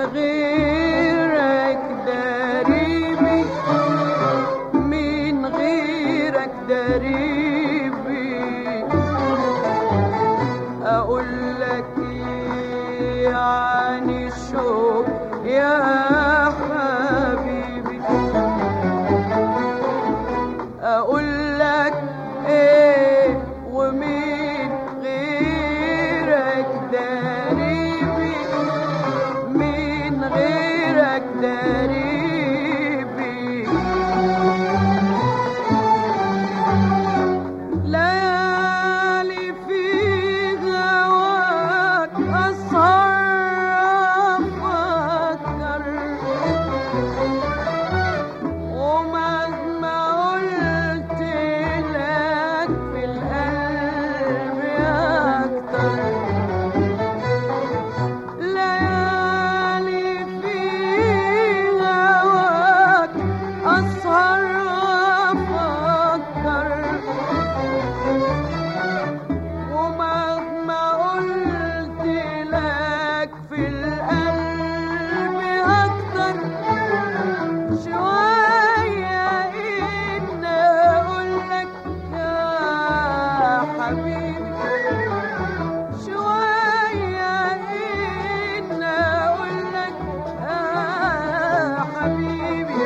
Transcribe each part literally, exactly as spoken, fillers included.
غيرك دريبي، من غيرك دريبي. أقول لك إيه عن الشوق يا حبيبي، أقول لك إيه ومين غيرك دريبي، من غيرك دريبي. ليالي في هواك أسهر أفكر، ومهما قلت لك في القلب أكتر. ليالي في هواك أسهر أفكر، ومهما قلت لك في القلب أكتر. شوية إن أقول لك يا حبيبي، شوية إن أقول لك يا حبيبي،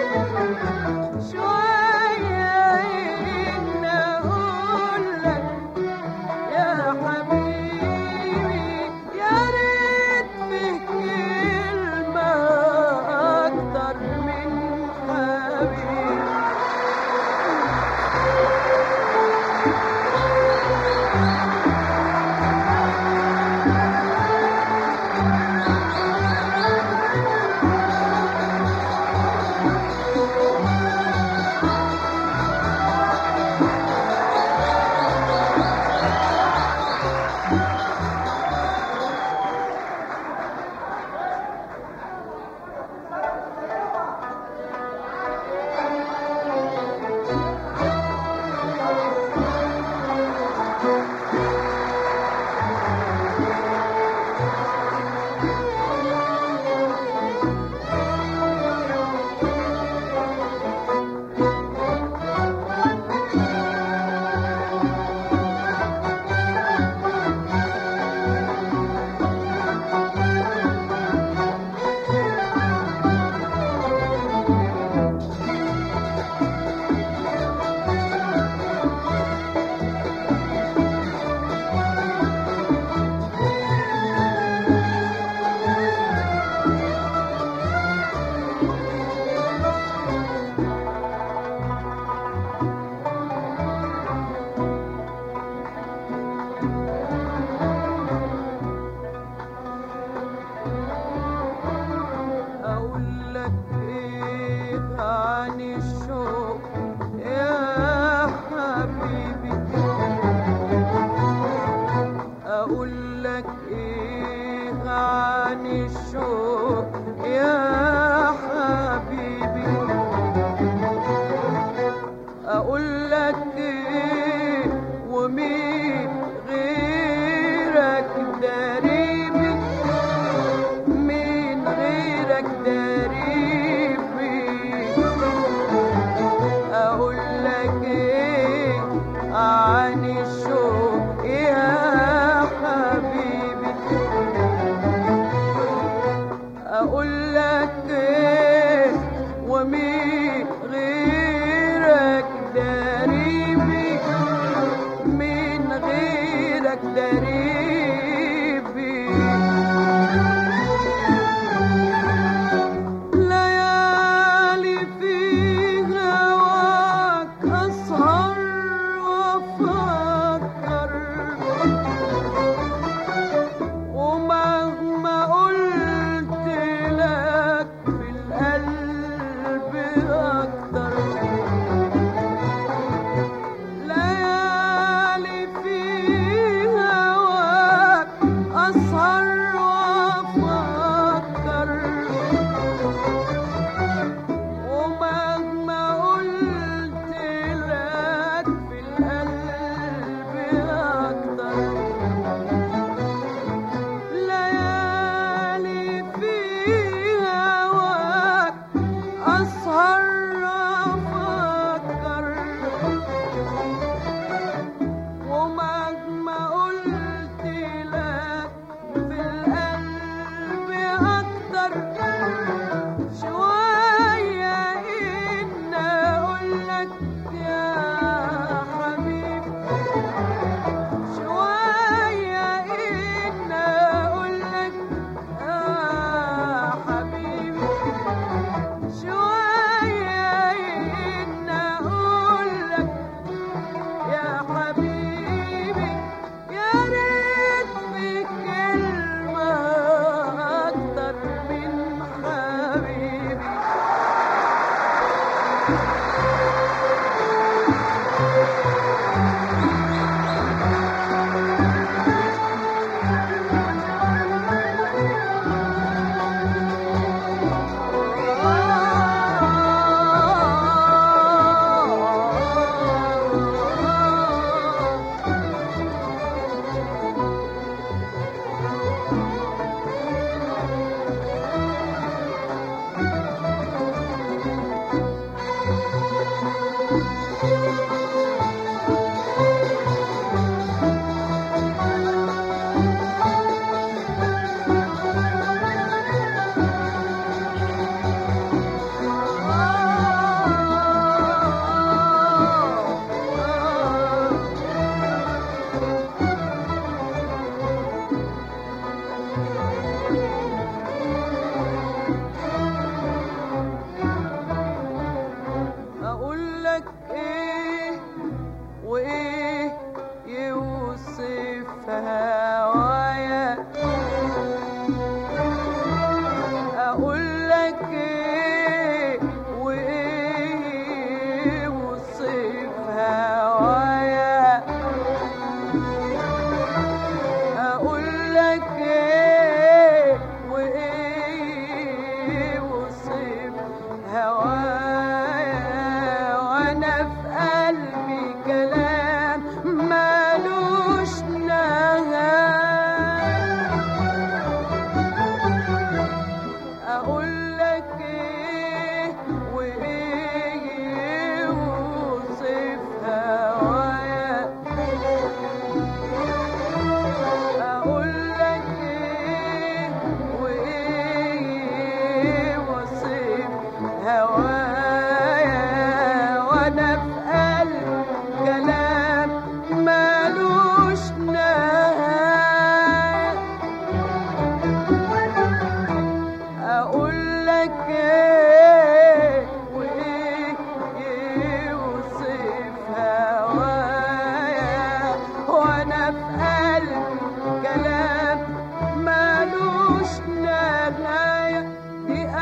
شوية إن أقول لك يا حبيبي. يا ريت فيه كلمة أكتر من حبيبي. أقول لك إيه عن الشوق يا حبيبي، أقول لك إيه عن الشوق يا حبيبي. أقول لك إيه ومين غيرك دريبي، من غيرك دريبي. أقول لك إيه عن الشوق يا حبيبي، أقول لك إيه ومين غيرك دريبي، من غيرك دريبي. ليالي في هواك أسهر وأفكر، ومهما قلت لك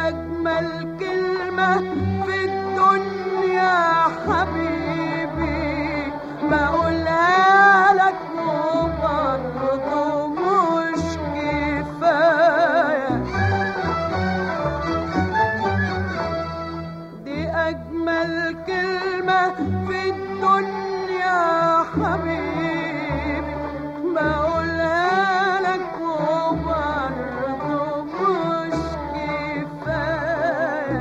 أجمل كلمة في الدنيا حبيبي بقولها لك وبرضه مش كفاية. دي أجمل كلمة في الدنيا حبيبي بقولها لك وبرضه مش كفاية.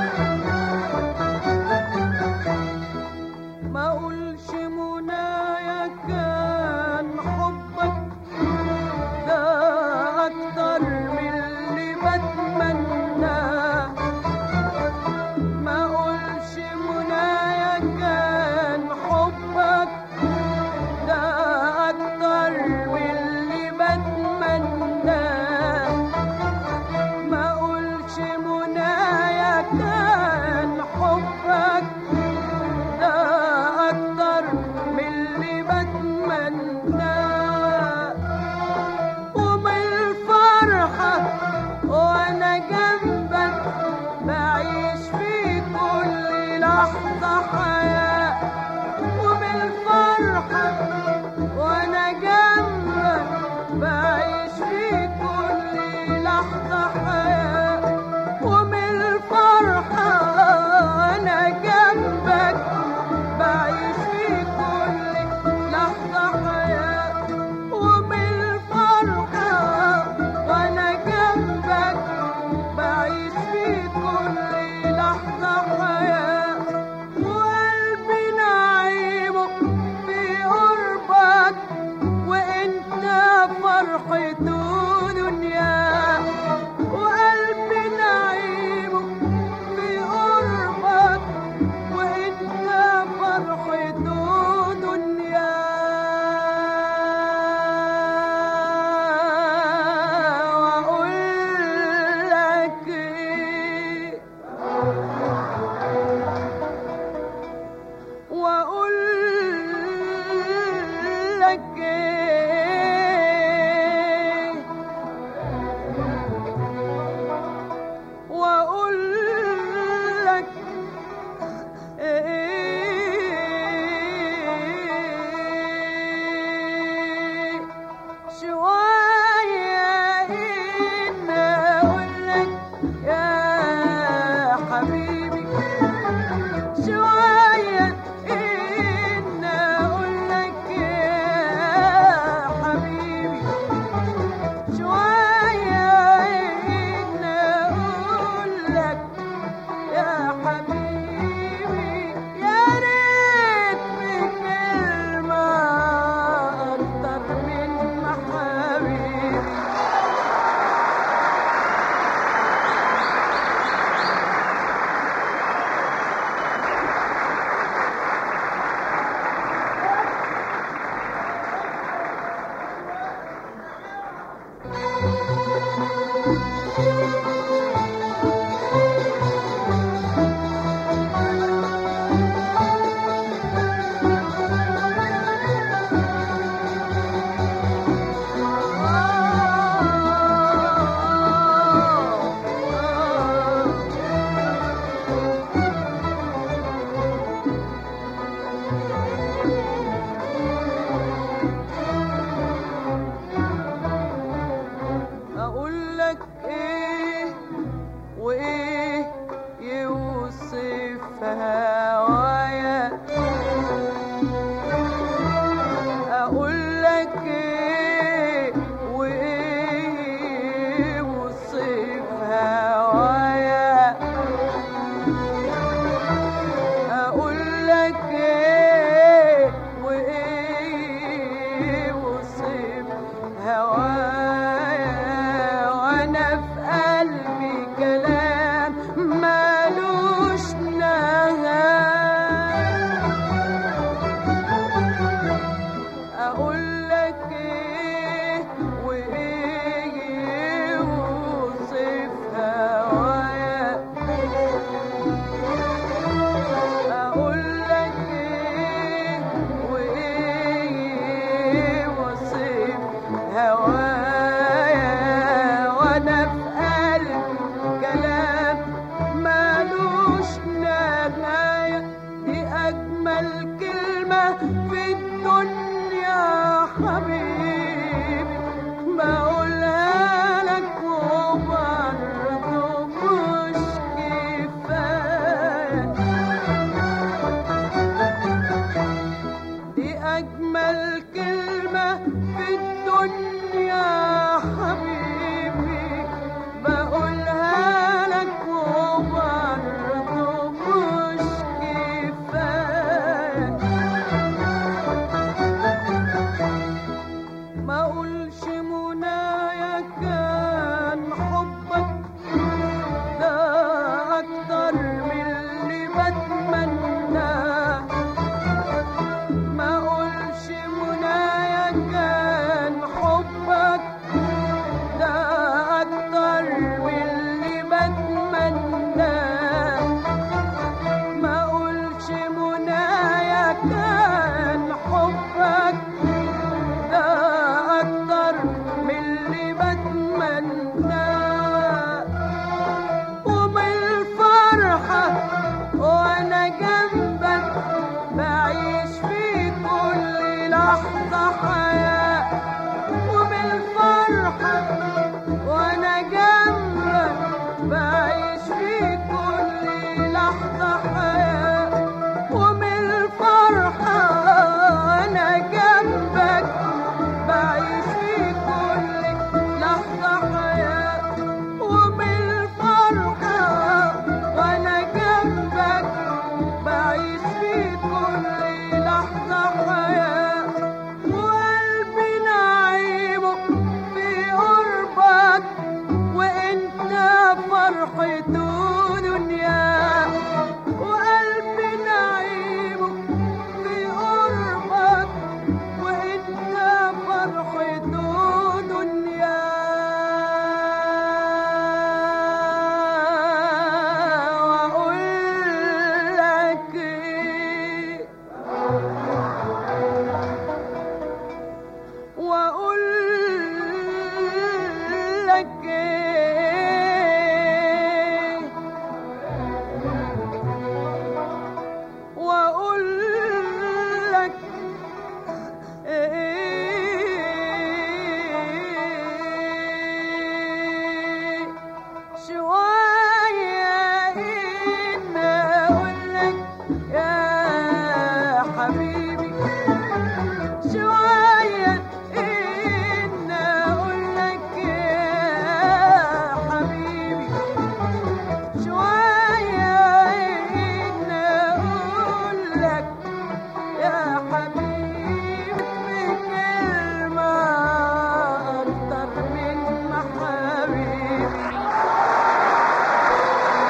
ما اقولش منايا كان حبك ده اكتر من اللي بتمناه. ما اقولش منايا كان حبك ده اكتر من اللي بتمناه. ما اقولش منايا كان حبك ده اكتر من اللي بتمناه. ومن الفرحة وانا جنبك بعيش في كل لحظة حياة. ومن الفرحة وانا جنبك بعيش في كل لحظة حياة. ومن الفرحة وانا جنبك بعيش في كل لحظة حياة. ومن الفرحة وانا جنبك بعيش في كل لحظة حياة. وقلبي نعيمه في قربك وانت فرحته دنيا. وقلبي نعيمه في قربك وانت فرحته دنيا. واقول لك ايه واقول لك ايه واقول لك ايه. شوية إن أقول لك يا حبيبي. شوية إن أقول لك يا حبيبي. شوية إن أقول لك يا حبيبي. يا ريت بكلمة أكتر من محابيبي. أقول لك إيه وإيه يوصف هوايا. أقول لك إيه وإيه يوصف هوايا. أقول لك إيه وإيه يوصف هوايا. وانا في قلبي كلام مالوش نهاية.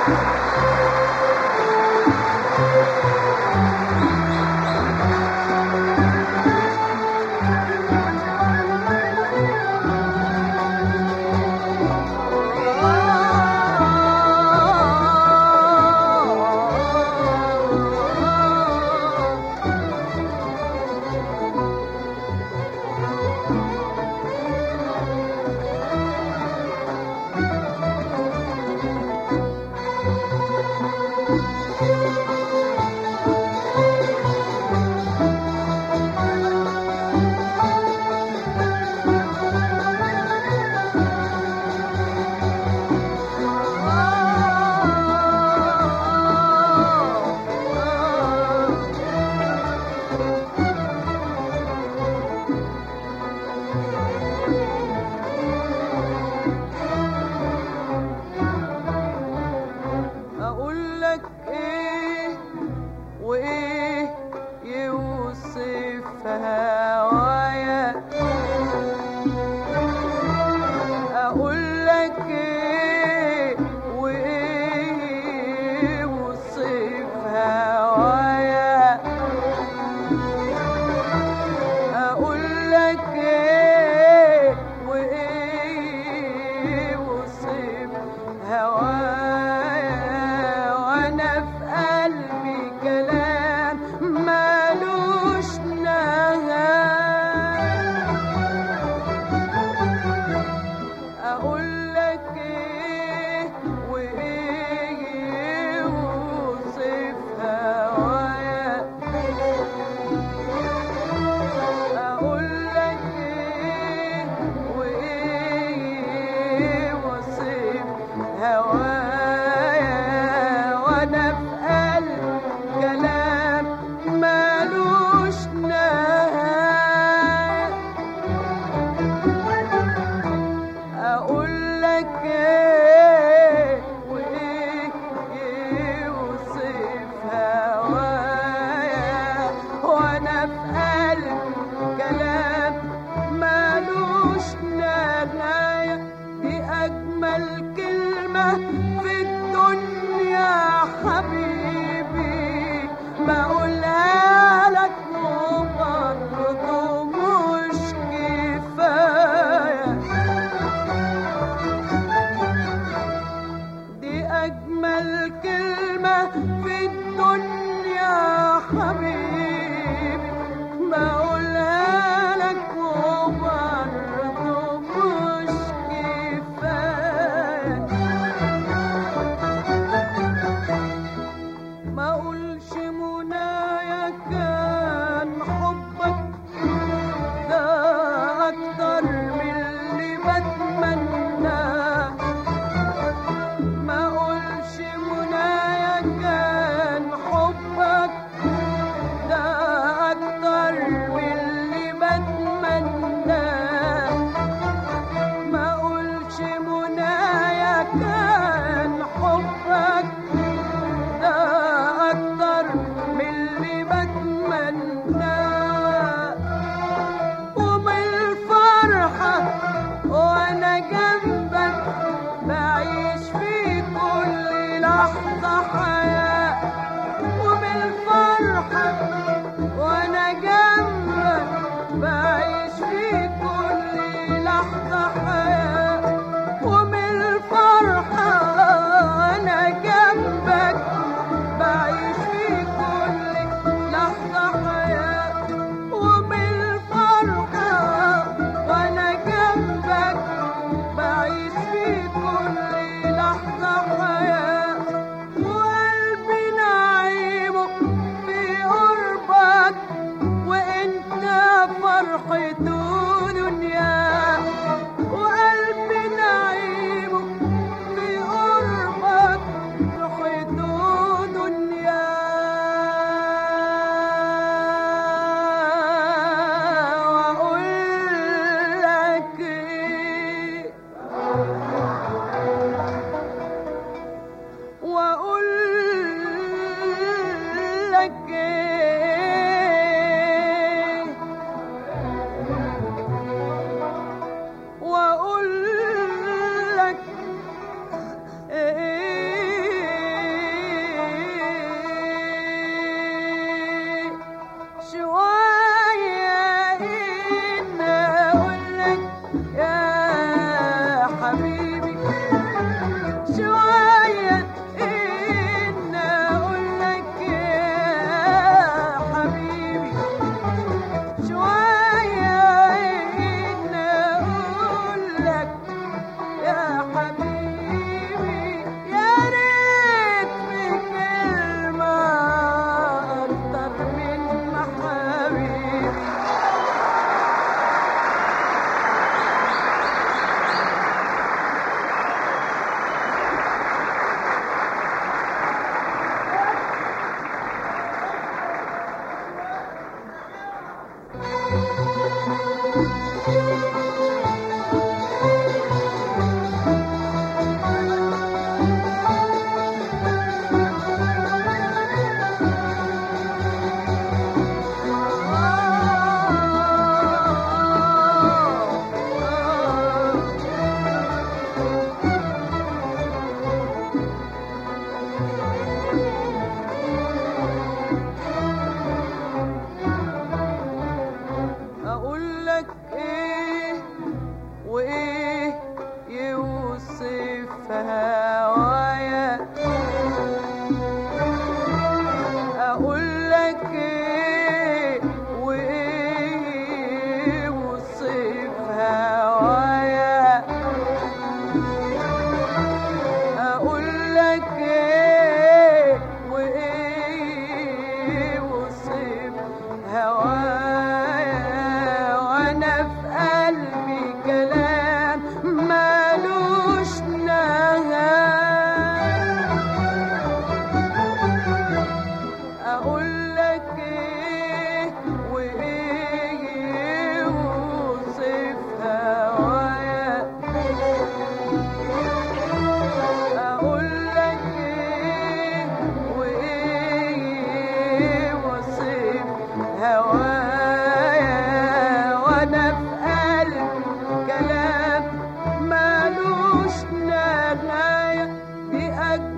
لك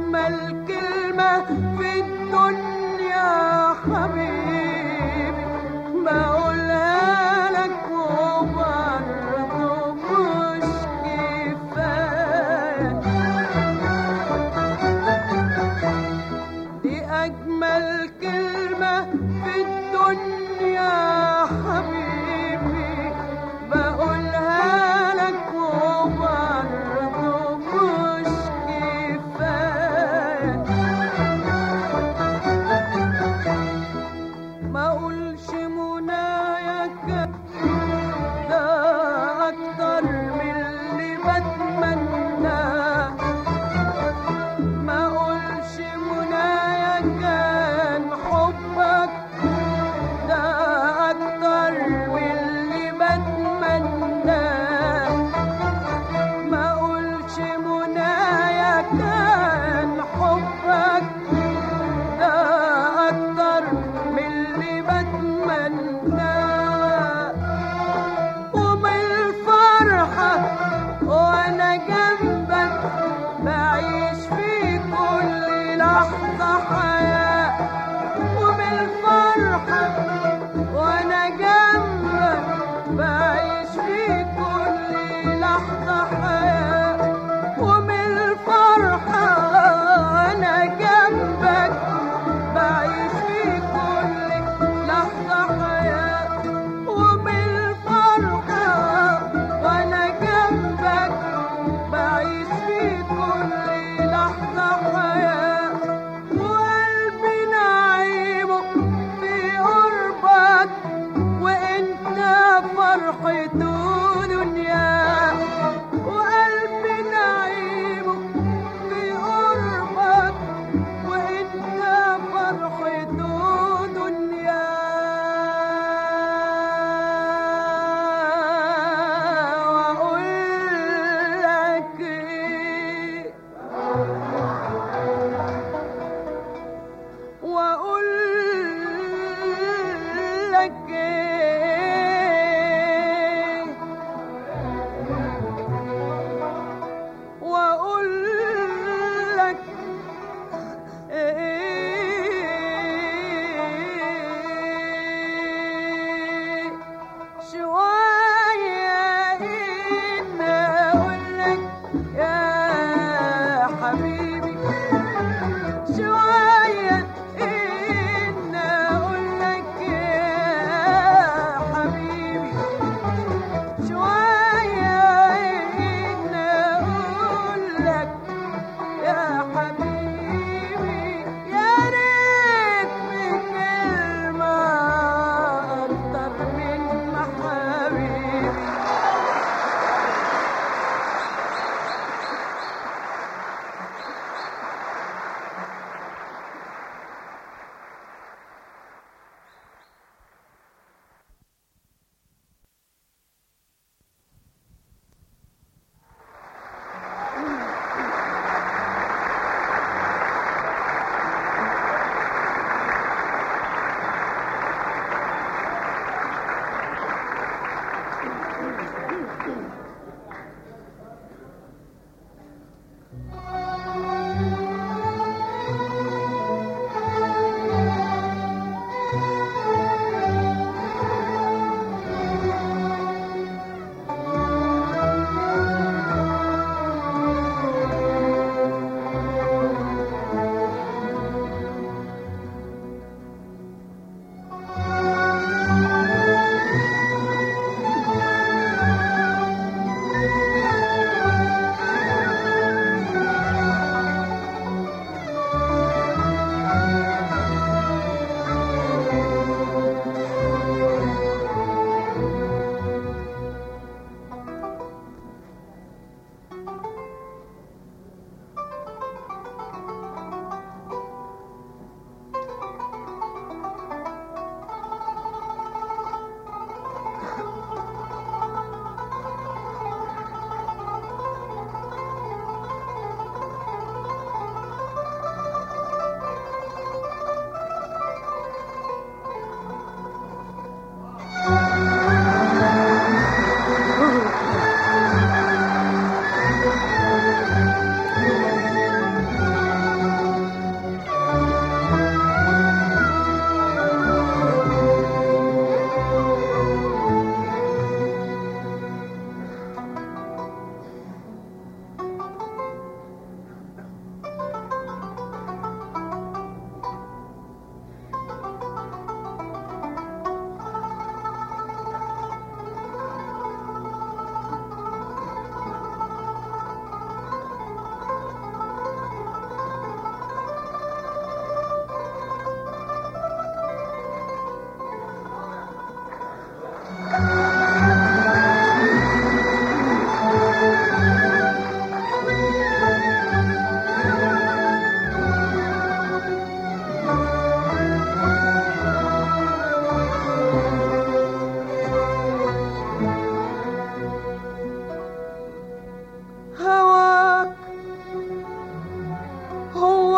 أجمل كلمة في الدنيا حبيبي بقولها لك وبرضه مش كفاية. دي أجمل كلمة في الدنيا حبيبي بقولها لك وبرضه مش كفاية. ما اقولش منايا كان ده اكتر من اللي بتمناه. ما اقولش منايا كان حبك ده اكتر من اللي بتمناه. ما اقولش منايا كان حبك ده اكتر من اللي بتمناه. ومن الفرحة وانا جنبك بعيش في كل لحظة حياة. ومن الفرحة وانا جنبك بعيش في كل لحظة حياة. ومن الفرحة وانا جنبك بعيش في كل لحظة حياة. ومن الفرحة وانا جنبك بعيش في كل لحظة حياة. وقلبي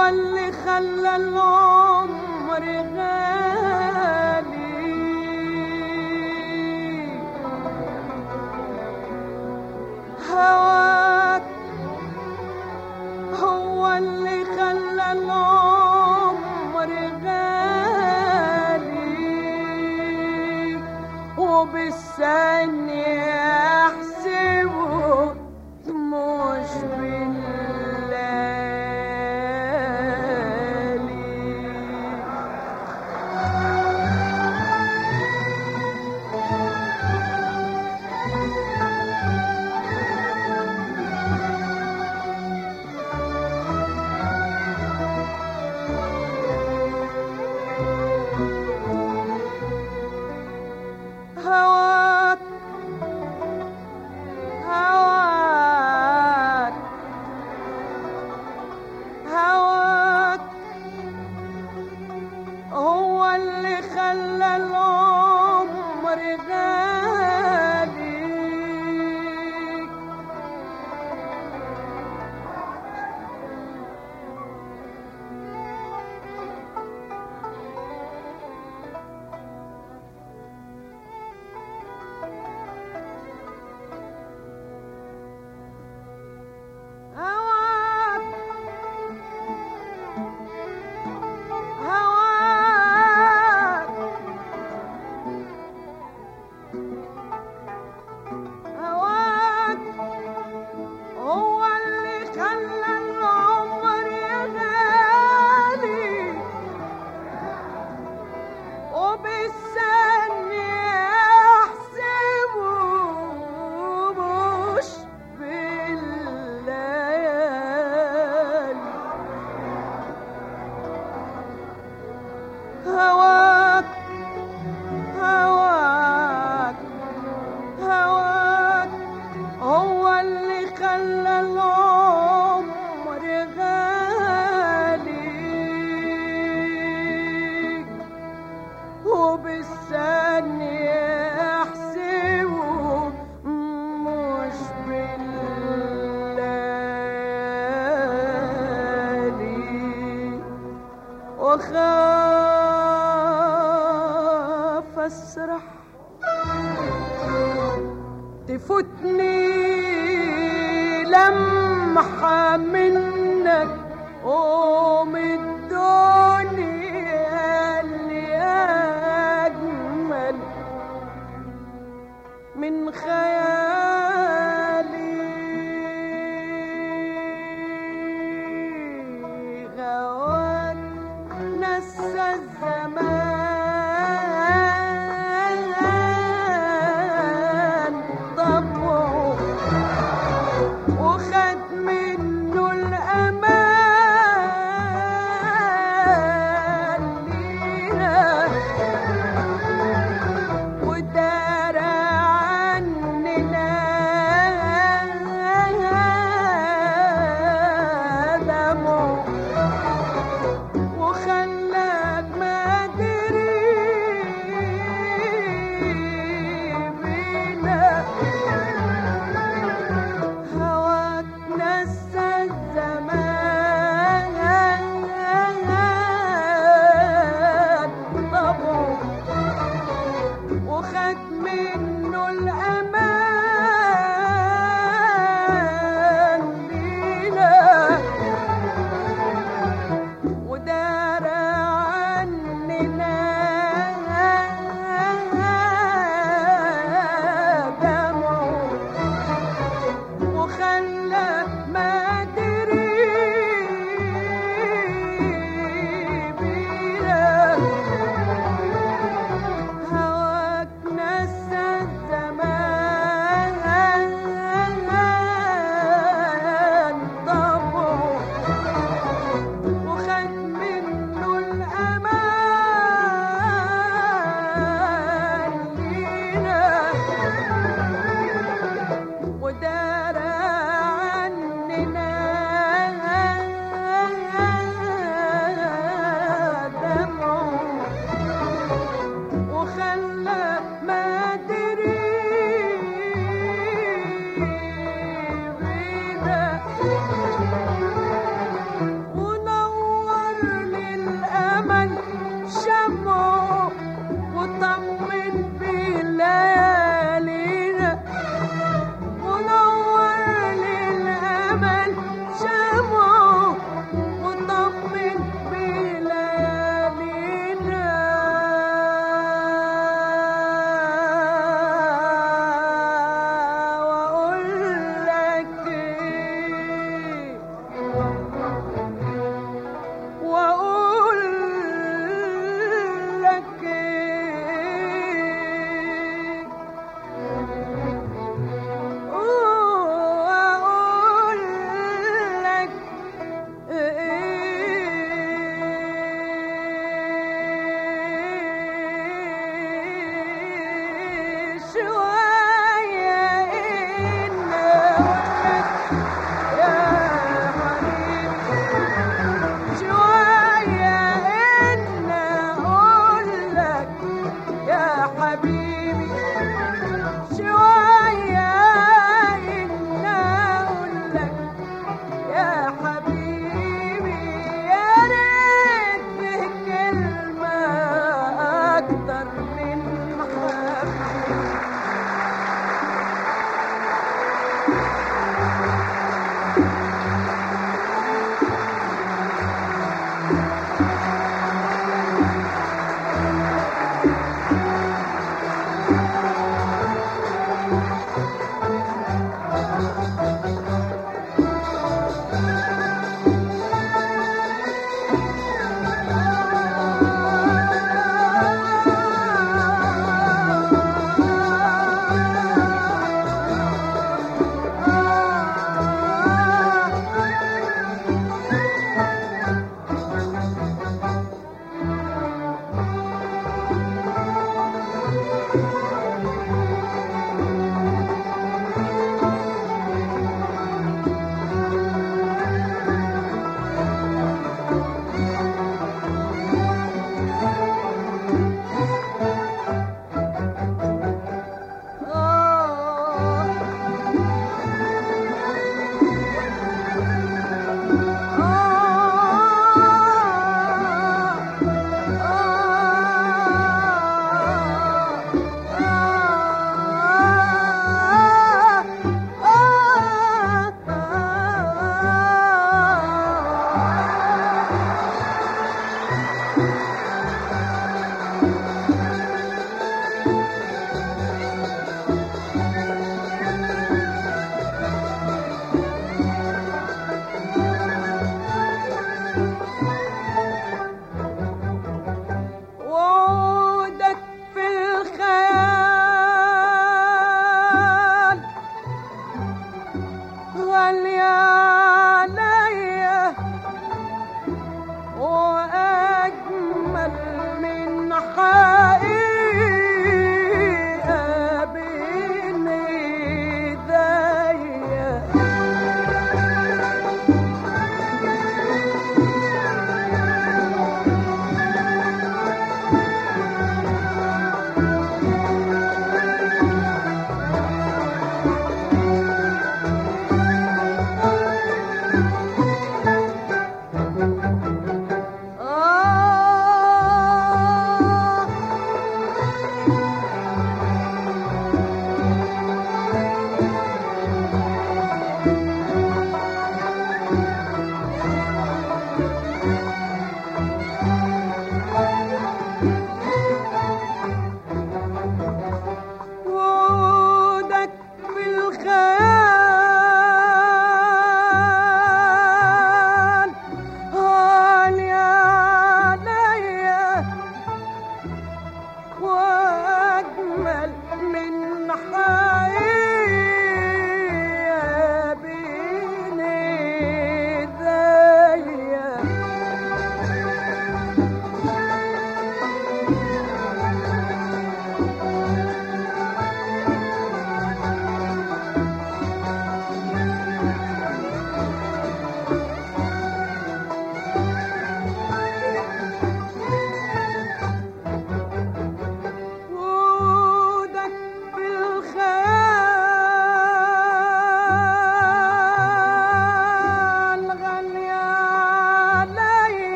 هو اللي خلى العمر غالي، هواك هو اللي خلى العمر غالي، وبالثانية احسبه مش وخاف اسرح تفوتني لمحة منك قوم الدنيا اللي أجمل من خيالي غواك نسى الزمان طبعه وخد منه الأمان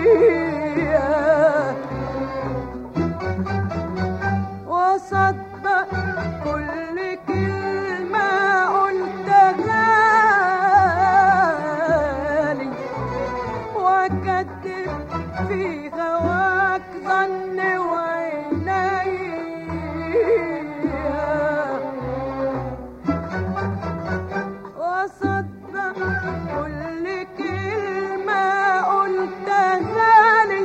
وصدق كل كلمة قلتها لي وكذب في هواك ظن وعينيا وصدق كل كلمة قلتها لي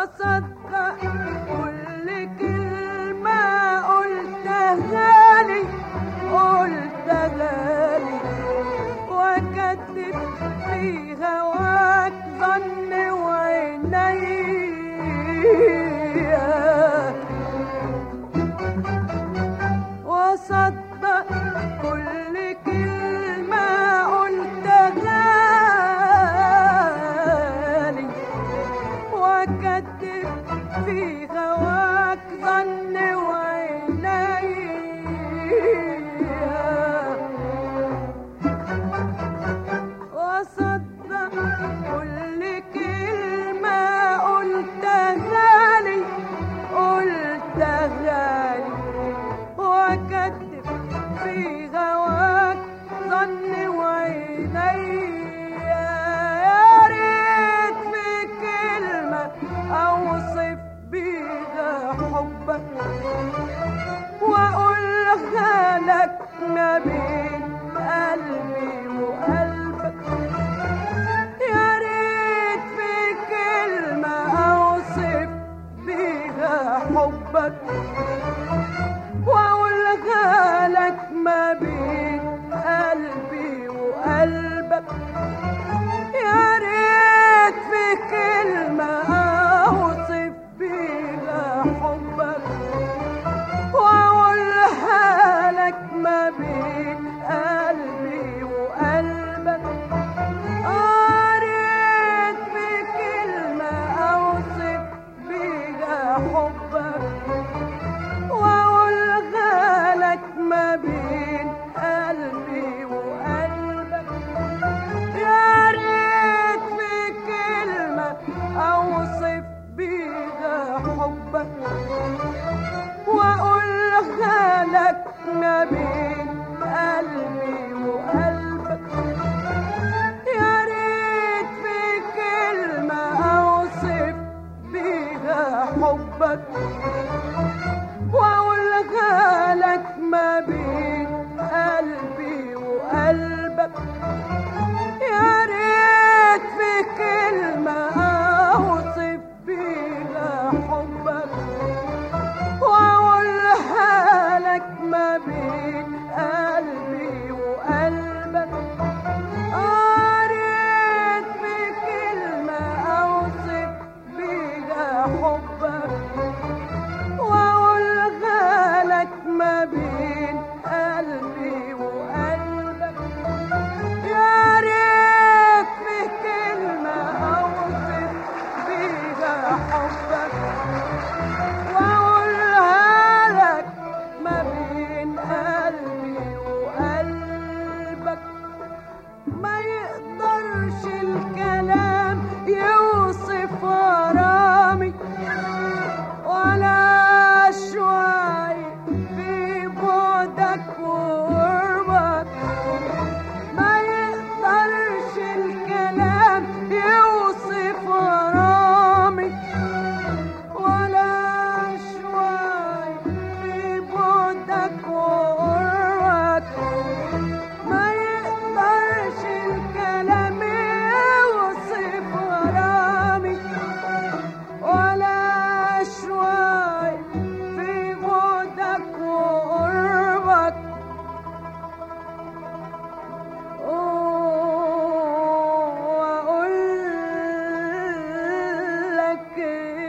واصدق كل كلمة قلتها لي قلتها لي واكدب في هواك ظن وعينيا واصدق كل كلمة قلتها لي واكدب في هواك ظن وعينيا واصدق كل كلمة قلتها لي قلتها لي واكدب في هواك ظن وعينيا يا ريت في كلمة اوصف بيها حبك واقولها لك ما بين قلبي وقلبك يا ريت في كلمة اوصف بيها حبك واقولها لك ما بين قلبي وقلبك يا ريت في كلمة اوصف بيها حبك واقولها لك ما بين قلبي وقلبك يا ريت في كلمة اوصف بيها حبك واقولها لك ما بين قلبي وقلبك يا ريت في كلمة اوصف بيها حبك واقولها لك ما بين قلبي وقلبك يا ريت في كلمة اوصف بيها حبك واقولها لك ما بين قلبي وقلبك يا ريت في كلمة اوصف بيها حبك واقولها لك ما بين قلبي وقلبك يا ريت في كلمة اوصف بيها حبك واقولها لك ما بين قلبي وقلبك يا ريت في كلمة اوصف بيها حبك واقولها لك ما بين قلبي وقلبك ما يقدرش الكلام يوصف غرامي ولا شوي في بعدك وقربك ما يقدرش الكلام يوصف غرامي ولا شوي في بعدك وقربك ما يقدرش الكلام يوصف غرامي ولا شوي في بعدك وقربك واقول لك